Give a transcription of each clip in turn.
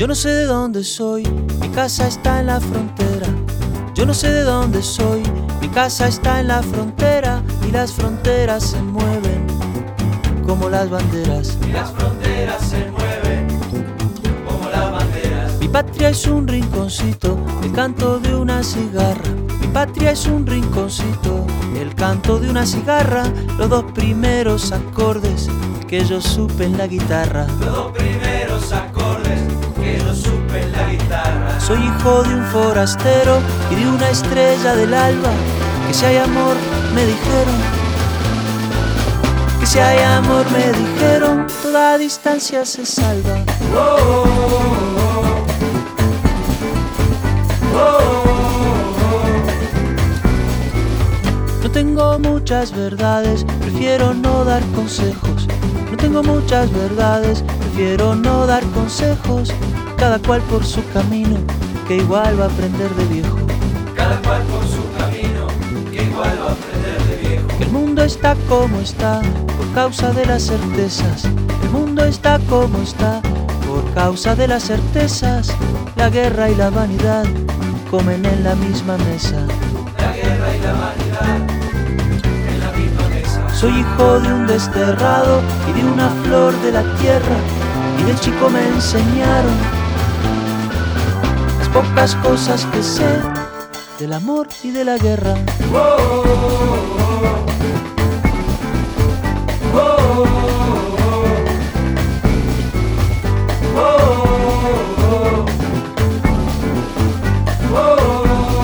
Yo no sé de dónde soy, mi casa está en la frontera. Yo no sé de dónde soy, mi casa está en la frontera. Y las fronteras se mueven como las banderas. Y las fronteras se mueven como las banderas. Mi patria es un rinconcito, el canto de una cigarra. Mi patria es un rinconcito, el canto de una cigarra. Los dos primeros acordes que yo supe en la guitarra. Los dos primeros acordes que yo supe en la guitarra. Soy hijo de un forastero y de una estrella del alba. Que si hay amor, me dijeron. Que si hay amor, me dijeron, toda distancia se salva. Oh, oh, oh, oh. Oh, No tengo muchas verdades, prefiero no dar consejos. No tengo muchas verdades, prefiero no dar consejos. Cada cual por su camino, que igual va a aprender de viejo. cada cual por su camino, que igual va a aprender de viejo. El mundo está como está, por causa de las certezas. El mundo está como está, por causa de las certezas. La guerra y la vanidad comen en la misma mesa. La guerra y la vanidad en la misma mesa. Soy hijo de un desterrado y de una flor de la tierra. Y de chico me enseñaron las pocas cosas que sé del amor y de la guerra. Oh, oh, oh, oh, oh, oh, oh, oh.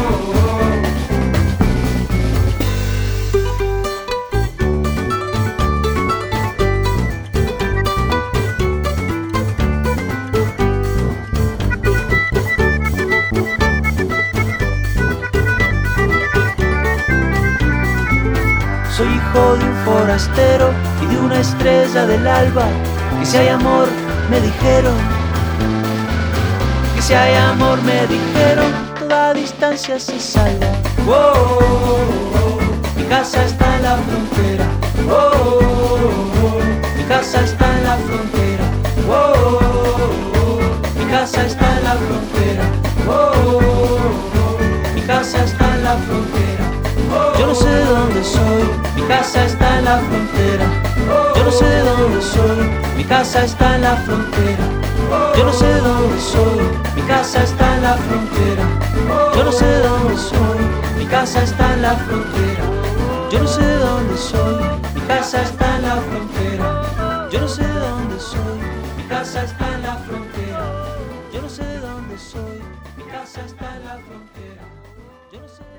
Soy hijo de un forastero y de una estrella del alba. Que si hay amor, me dijeron. Que si hay amor, me dijeron, toda distancia se salva. Oh, oh, oh. Mi casa está en la frontera. Oh, oh, oh. Mi casa está en la frontera. Oh, oh, oh. Mi casa está en la frontera. Oh, oh, oh. Mi casa está en la frontera. Oh, Yo no sé de dónde soy, mi casa está en la frontera. Yo no sé de dónde soy, mi casa está en la frontera. Yo no sé de dónde soy, mi casa está en la frontera. Yo no sé de dónde soy, mi casa está en la frontera. Yo no sé de dónde soy, mi casa está en la frontera. Yo no sé de dónde soy, mi casa está en la frontera. Yo no sé de dónde soy, mi casa está en la frontera. Yo no sé